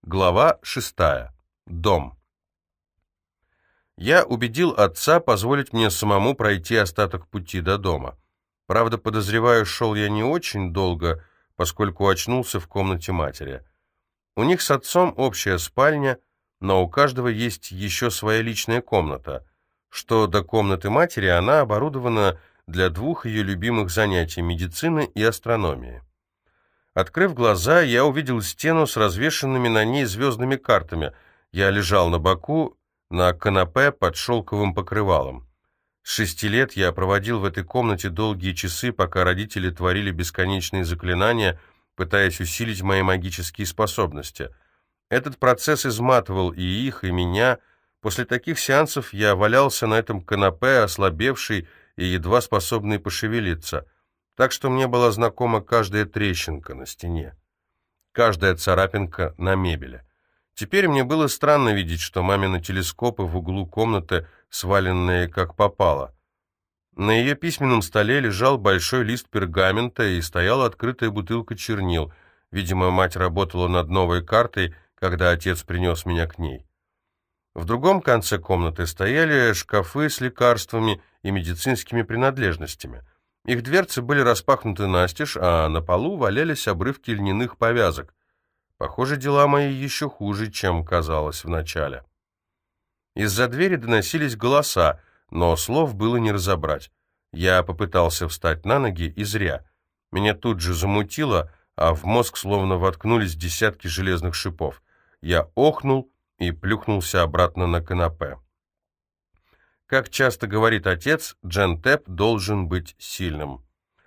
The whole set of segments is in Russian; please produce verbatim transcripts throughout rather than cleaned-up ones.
Глава шестая. Дом. Я убедил отца позволить мне самому пройти остаток пути до дома. Правда, подозреваю, шел я не очень долго, поскольку очнулся в комнате матери. У них с отцом общая спальня, но у каждого есть еще своя личная комната. Что до комнаты матери, она оборудована для двух ее любимых занятий – медицины и астрономии. Открыв глаза, я увидел стену с развешанными на ней звездными картами. Я лежал на боку, на канапе под шелковым покрывалом. С шести лет я проводил в этой комнате долгие часы, пока родители творили бесконечные заклинания, пытаясь усилить мои магические способности. Этот процесс изматывал и их, и меня. После таких сеансов я валялся на этом канапе, ослабевший и едва способный пошевелиться. Так что мне была знакома каждая трещинка на стене, каждая царапинка на мебели. Теперь мне было странно видеть, что мамины телескопы в углу комнаты, сваленные как попало. На ее письменном столе лежал большой лист пергамента и стояла открытая бутылка чернил. Видимо, мать работала над новой картой, когда отец принес меня к ней. В другом конце комнаты стояли шкафы с лекарствами и медицинскими принадлежностями. Их дверцы были распахнуты настежь, а на полу валялись обрывки льняных повязок. Похоже, дела мои еще хуже, чем казалось вначале. Из-за двери доносились голоса, но слов было не разобрать. Я попытался встать на ноги, и зря. Меня тут же замутило, а в мозг словно воткнулись десятки железных шипов. Я охнул и плюхнулся обратно на канапе. Как часто говорит отец, Джентеп должен быть сильным.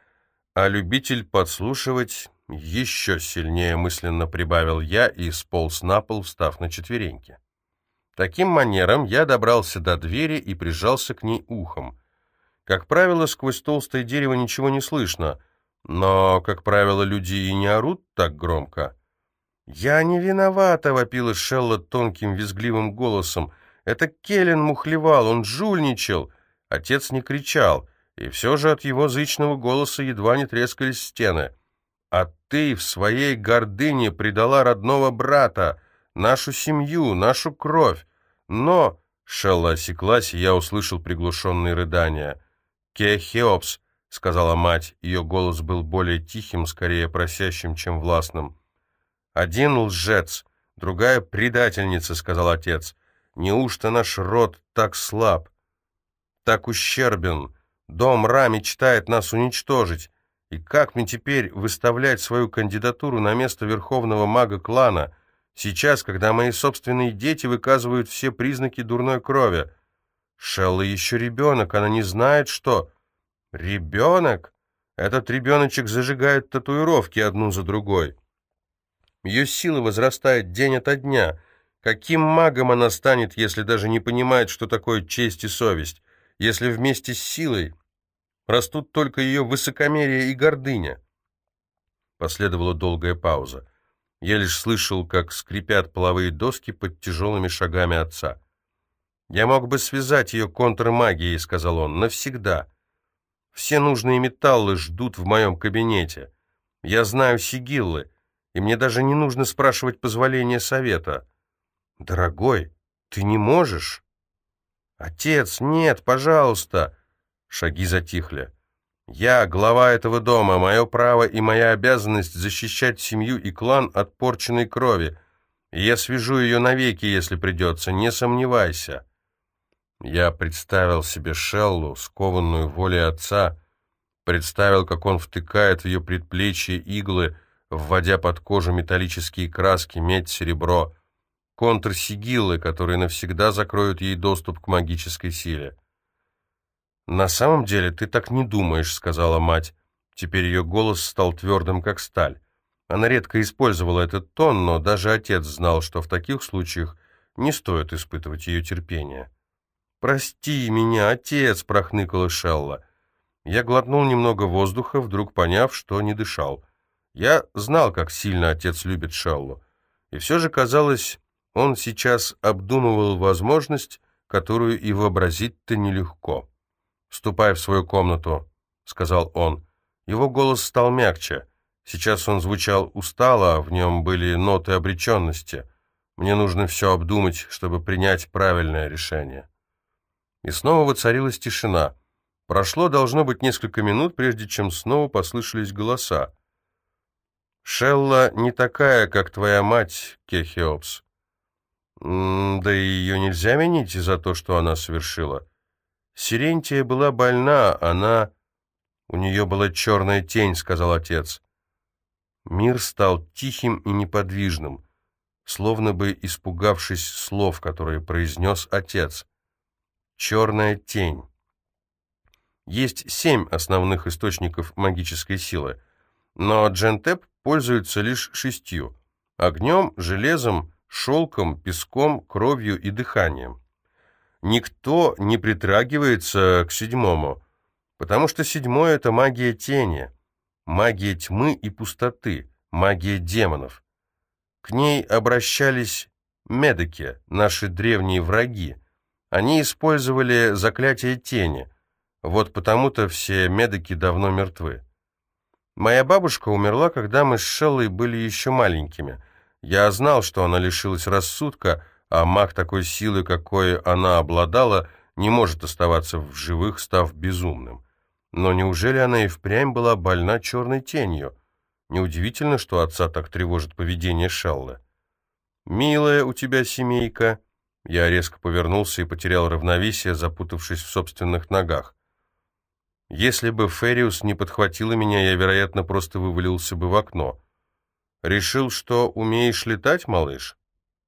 А любитель подслушивать еще сильнее, мысленно прибавил я и сполз на пол, встав на четвереньки. Таким манером я добрался до двери и прижался к ней ухом. Как правило, сквозь толстое дерево ничего не слышно, но, как правило, люди и не орут так громко. «Я не виновата», — вопила Шелла тонким визгливым голосом. «Это Келлен мухлевал, он жульничал». Отец не кричал, и все же от его зычного голоса едва не трескались стены. «А ты в своей гордыне предала родного брата, нашу семью, нашу кровь. Но...» — Шелла осеклась, и я услышал приглушенные рыдания. «Ке-Хеопс», — сказала мать, ее голос был более тихим, скорее просящим, чем властным. «Один лжец, другая предательница», — сказал отец. «Неужто наш род так слаб, так ущербен? Дом Ра мечтает нас уничтожить. И как мне теперь выставлять свою кандидатуру на место верховного мага клана, сейчас, когда мои собственные дети выказывают все признаки дурной крови? Шелла еще ребенок, она не знает, что...» «Ребенок? Этот ребеночек зажигает татуировки одну за другой. Ее сила возрастает день ото дня. Каким магом она станет, если даже не понимает, что такое честь и совесть, если вместе с силой растут только ее высокомерие и гордыня?» Последовала долгая пауза. Я лишь слышал, как скрипят половые доски под тяжелыми шагами отца. «Я мог бы связать ее контрмагией», — сказал он, — «навсегда. Все нужные металлы ждут в моем кабинете. Я знаю сигиллы, и мне даже не нужно спрашивать позволения совета». «Дорогой, ты не можешь?» «Отец, нет, пожалуйста!» Шаги затихли. «Я глава этого дома, мое право и моя обязанность защищать семью и клан от порченной крови. И я свяжу ее навеки, если придется, не сомневайся». Я представил себе Шеллу, скованную волей отца, представил, как он втыкает в ее предплечье иглы, вводя под кожу металлические краски, медь, серебро, контрсигиллы, которые навсегда закроют ей доступ к магической силе. «На самом деле ты так не думаешь», — сказала мать. Теперь ее голос стал твердым, как сталь. Она редко использовала этот тон, но даже отец знал, что в таких случаях не стоит испытывать ее терпение. «Прости меня, отец», — прохныкала Шелла. Я глотнул немного воздуха, вдруг поняв, что не дышал. Я знал, как сильно отец любит Шеллу. И все же, казалось, он сейчас обдумывал возможность, которую и вообразить-то нелегко. «Ступай в свою комнату», — сказал он. Его голос стал мягче. Сейчас он звучал устало, а в нем были ноты обреченности. Мне нужно все обдумать, чтобы принять правильное решение». И снова воцарилась тишина. Прошло, должно быть, несколько минут, прежде чем снова послышались голоса. «Шелла не такая, как твоя мать, Кехиопс. М, да и ее нельзя винить за то, что она совершила. Сирентия была больна, она... У нее была черная тень», — сказал отец. Мир стал тихим и неподвижным, словно бы испугавшись слов, которые произнес отец. Черная тень. Есть семь основных источников магической силы, но Джентеп пользуется лишь шестью: огнем, железом, шелком, песком, кровью и дыханием. Никто не притрагивается к седьмому, потому что седьмое — это магия тени, магия тьмы и пустоты, магия демонов. К ней обращались медики, наши древние враги. Они использовали заклятие тени. Вот потому-то все медики давно мертвы. Моя бабушка умерла, когда мы с Шеллой были еще маленькими. Я знал, что она лишилась рассудка, а маг такой силы, какой она обладала, не может оставаться в живых, став безумным. Но неужели она и впрямь была больна черной тенью? Неудивительно, что отца так тревожит поведение Шеллы. «Милая у тебя семейка». Я резко повернулся и потерял равновесие, запутавшись в собственных ногах. Если бы Фериус не подхватила меня, я, вероятно, просто вывалился бы в окно. «Решил, что умеешь летать, малыш?»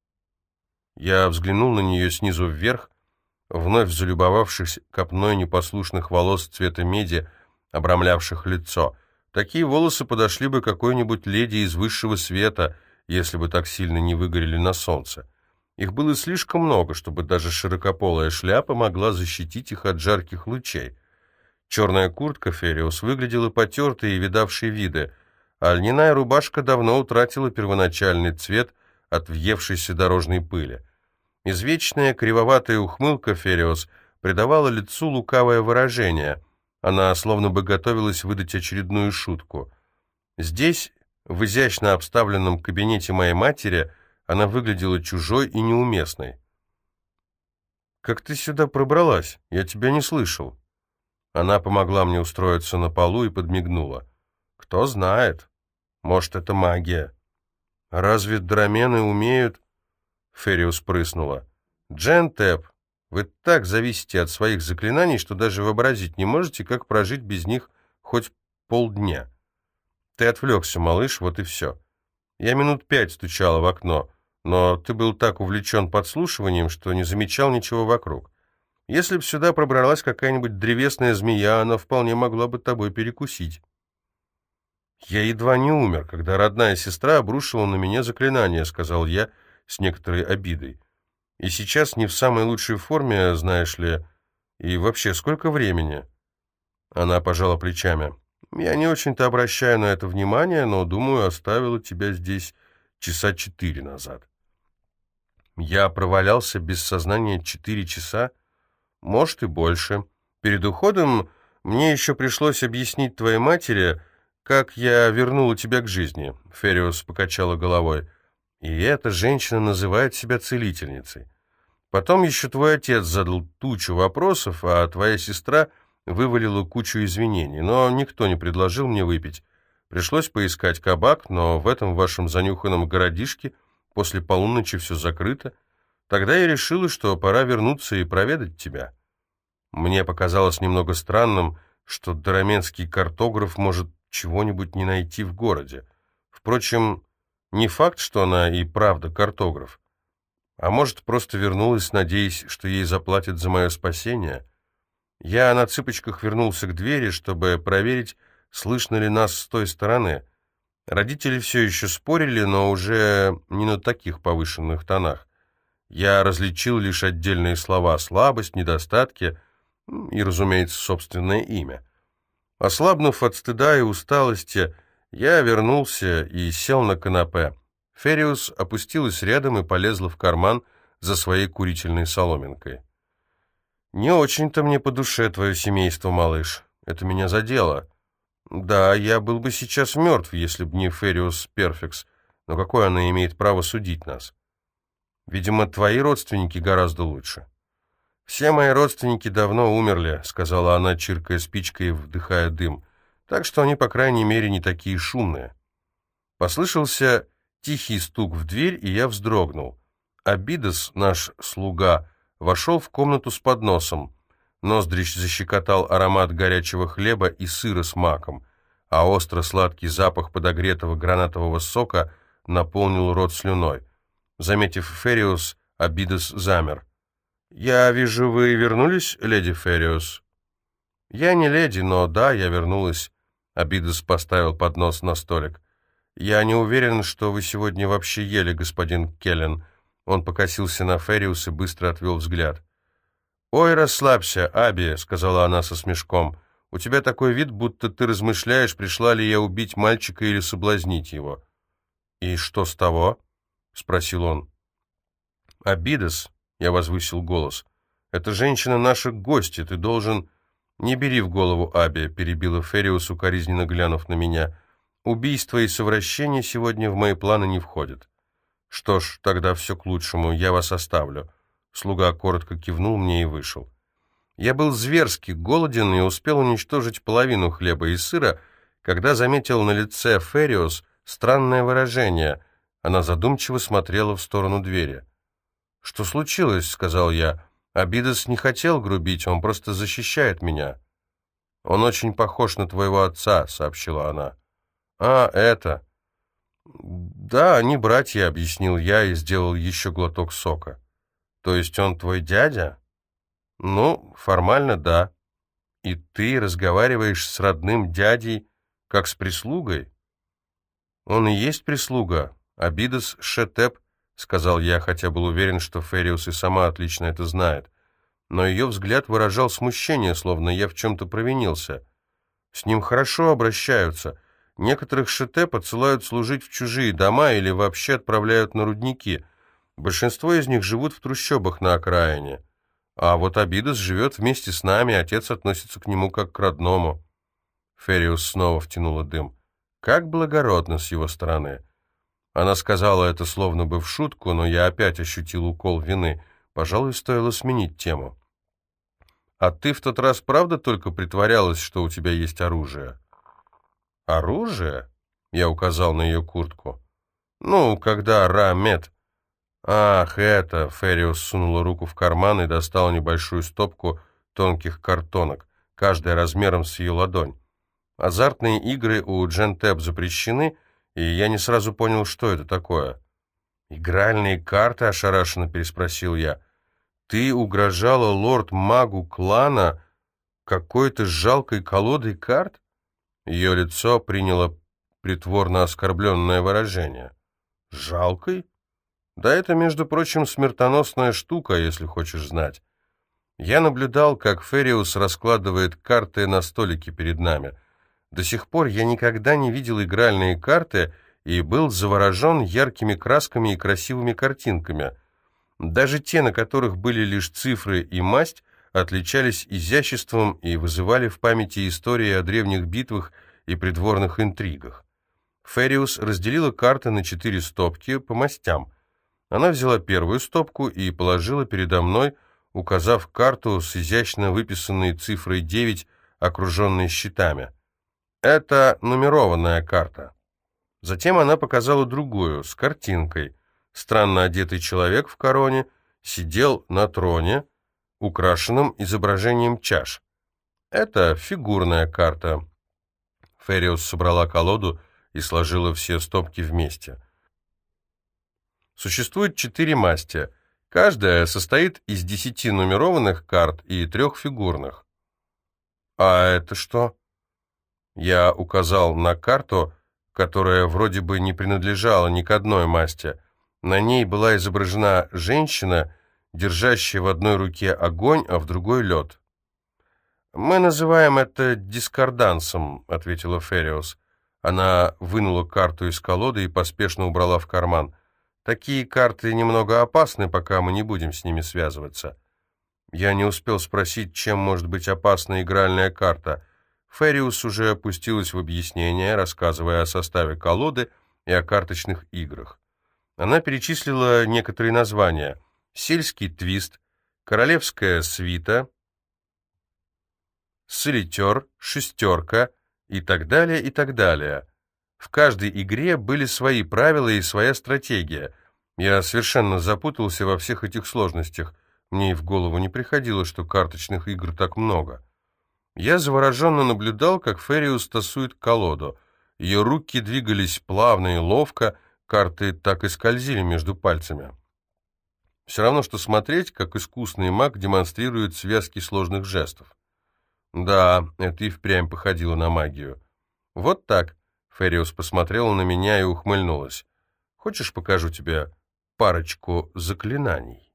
Я взглянул на нее снизу вверх, вновь залюбовавшись копной непослушных волос цвета меди, обрамлявших лицо. Такие волосы подошли бы какой-нибудь леди из высшего света, если бы так сильно не выгорели на солнце. Их было слишком много, чтобы даже широкополая шляпа могла защитить их от жарких лучей. Черная куртка Фериус выглядела потертой и видавшей виды, а льняная рубашка давно утратила первоначальный цвет от въевшейся дорожной пыли. Извечная кривоватая ухмылка Фериус придавала лицу лукавое выражение. Она словно бы готовилась выдать очередную шутку. Здесь, в изящно обставленном кабинете моей матери, она выглядела чужой и неуместной. «Как ты сюда пробралась? Я тебя не слышал». Она помогла мне устроиться на полу и подмигнула. «Кто знает. Может, это магия». «Разве драмены умеют?» Фериус прыснула. «Джентеп, вы так зависите от своих заклинаний, что даже вообразить не можете, как прожить без них хоть полдня. Ты отвлекся, малыш, вот и все. Я минут пять стучала в окно, но ты был так увлечен подслушиванием, что не замечал ничего вокруг. Если б сюда пробралась какая-нибудь древесная змея, она вполне могла бы тобой перекусить». «Я едва не умер, когда родная сестра обрушила на меня заклинание», — сказал я с некоторой обидой. «И сейчас не в самой лучшей форме, знаешь ли. И вообще, сколько времени?» Она пожала плечами. «Я не очень-то обращаю на это внимание, но, думаю, оставила тебя здесь часа четыре назад». «Я провалялся без сознания четыре часа? Может, и больше. Перед уходом мне еще пришлось объяснить твоей матери, как я вернула тебя к жизни», — Фериус покачала головой. «И эта женщина называет себя целительницей. Потом еще твой отец задал тучу вопросов, а твоя сестра вывалила кучу извинений, но никто не предложил мне выпить. Пришлось поискать кабак, но в этом вашем занюханном городишке после полуночи все закрыто. Тогда я решила, что пора вернуться и проведать тебя. Мне показалось немного странным, что дараменский картограф может чего-нибудь не найти в городе. Впрочем, не факт, что она и правда картограф. А может, просто вернулась, надеясь, что ей заплатят за мое спасение? Я на цыпочках вернулся к двери, чтобы проверить, слышно ли нас с той стороны. Родители все еще спорили, но уже не на таких повышенных тонах. Я различил лишь отдельные слова: слабость, недостатки и, разумеется, собственное имя. Ослабнув от стыда и усталости, я вернулся и сел на канапе. Фериус опустилась рядом и полезла в карман за своей курительной соломинкой. «Не очень-то мне по душе твое семейство, малыш. Это меня задело. Да, я был бы сейчас мертв, если б не Фериус Перфекс, но какое она имеет право судить нас?» Видимо, твои родственники гораздо лучше». «Все мои родственники давно умерли», — сказала она, чиркая спичкой и вдыхая дым. «Так что они, по крайней мере, не такие шумные». Послышался тихий стук в дверь, и я вздрогнул. Абидос, наш слуга, вошел в комнату с подносом. Ноздри защекотал аромат горячего хлеба и сыра с маком, а остро-сладкий запах подогретого гранатового сока наполнил рот слюной. Заметив Фериус, Абидос замер. «Я вижу, вы вернулись, леди Фериус?» «Я не леди, но да, я вернулась». Абидос поставил поднос на столик. «Я не уверен, что вы сегодня вообще ели, господин Келлен». Он покосился на Фериус и быстро отвел взгляд. «Ой, расслабься, Аби», — сказала она со смешком. «У тебя такой вид, будто ты размышляешь, пришла ли я убить мальчика или соблазнить его». «И что с того?» — спросил он. «Абидос», — я возвысил голос, — «эта женщина наша гостья, ты должен...» «Не бери в голову, Аби», — перебила Фериус, укоризненно глянув на меня. «Убийство и совращение сегодня в мои планы не входят». «Что ж, тогда все к лучшему, я вас оставлю». Слуга коротко кивнул мне и вышел. Я был зверски голоден и успел уничтожить половину хлеба и сыра, когда заметил на лице Фериус странное выражение. Она задумчиво смотрела в сторону двери. «Что случилось?» — сказал я. «Абидос не хотел грубить, он просто защищает меня». «Он очень похож на твоего отца», — сообщила она. «А, это...» «Да, они братья», — объяснил я и сделал еще глоток сока. «То есть он твой дядя?» «Ну, формально, да». «И ты разговариваешь с родным дядей, как с прислугой?» «Он и есть прислуга. Абидос Шетеп», — сказал я, хотя был уверен, что Фериус и сама отлично это знает. Но ее взгляд выражал смущение, словно я в чем-то провинился. «С ним хорошо обращаются. Некоторых Шетеп отсылают служить в чужие дома или вообще отправляют на рудники. Большинство из них живут в трущобах на окраине. А вот Абидос живет вместе с нами, отец относится к нему как к родному». Фериус снова втянула дым. «Как благородно с его стороны». Она сказала это словно бы в шутку, но я опять ощутил укол вины. Пожалуй, стоило сменить тему. «А ты в тот раз правда только притворялась, что у тебя есть оружие?» «Оружие?» — я указал на ее куртку. «Ну, когда Ра-Мет...» «Ах, это...» — Фериус сунула руку в карман и достала небольшую стопку тонких картонок, каждая размером с ее ладонь. Азартные игры у Джентеп запрещены, и я не сразу понял, что это такое. «Игральные карты?» — ошарашенно переспросил я. «Ты угрожала лорд-магу клана какой-то жалкой колодой карт?» Ее лицо приняло притворно оскорбленное выражение. «Жалкой? Да это, между прочим, смертоносная штука, если хочешь знать». Я наблюдал, как Фериус раскладывает карты на столике перед нами. До сих пор я никогда не видел игральные карты и был заворожен яркими красками и красивыми картинками. Даже те, на которых были лишь цифры и масть, отличались изяществом и вызывали в памяти истории о древних битвах и придворных интригах. Фериус разделила карты на четыре стопки по мастям. Она взяла первую стопку и положила передо мной, указав карту с изящно выписанной цифрой девять, окруженной щитами. Это нумерованная карта. Затем она показала другую, с картинкой. Странно одетый человек в короне сидел на троне, украшенном изображением чаш. Это фигурная карта. Фериус собрала колоду и сложила все стопки вместе. Существует четыре масти. Каждая состоит из десяти нумерованных карт и трех фигурных. А это что? Я указал на карту, которая вроде бы не принадлежала ни к одной масти. На ней была изображена женщина, держащая в одной руке огонь, а в другой лед. «Мы называем это дискордансом», — ответила Фериус. Она вынула карту из колоды и поспешно убрала в карман. «Такие карты немного опасны, пока мы не будем с ними связываться». Я не успел спросить, чем может быть опасна игральная карта. Фериус уже опустилась в объяснение, рассказывая о составе колоды и о карточных играх. Она перечислила некоторые названия: «Сельский твист», «Королевская свита», «Солитер», «Шестерка» и так далее, и так далее. В каждой игре были свои правила и своя стратегия. Я совершенно запутался во всех этих сложностях. Мне и в голову не приходило, что карточных игр так много. Я завороженно наблюдал, как Фериус тасует колоду. Ее руки двигались плавно и ловко, карты так и скользили между пальцами. Все равно, что смотреть, как искусный маг демонстрирует связки сложных жестов. Да, это и впрямь походило на магию. Вот так. Фериус посмотрела на меня и ухмыльнулась. Хочешь, покажу тебе парочку заклинаний?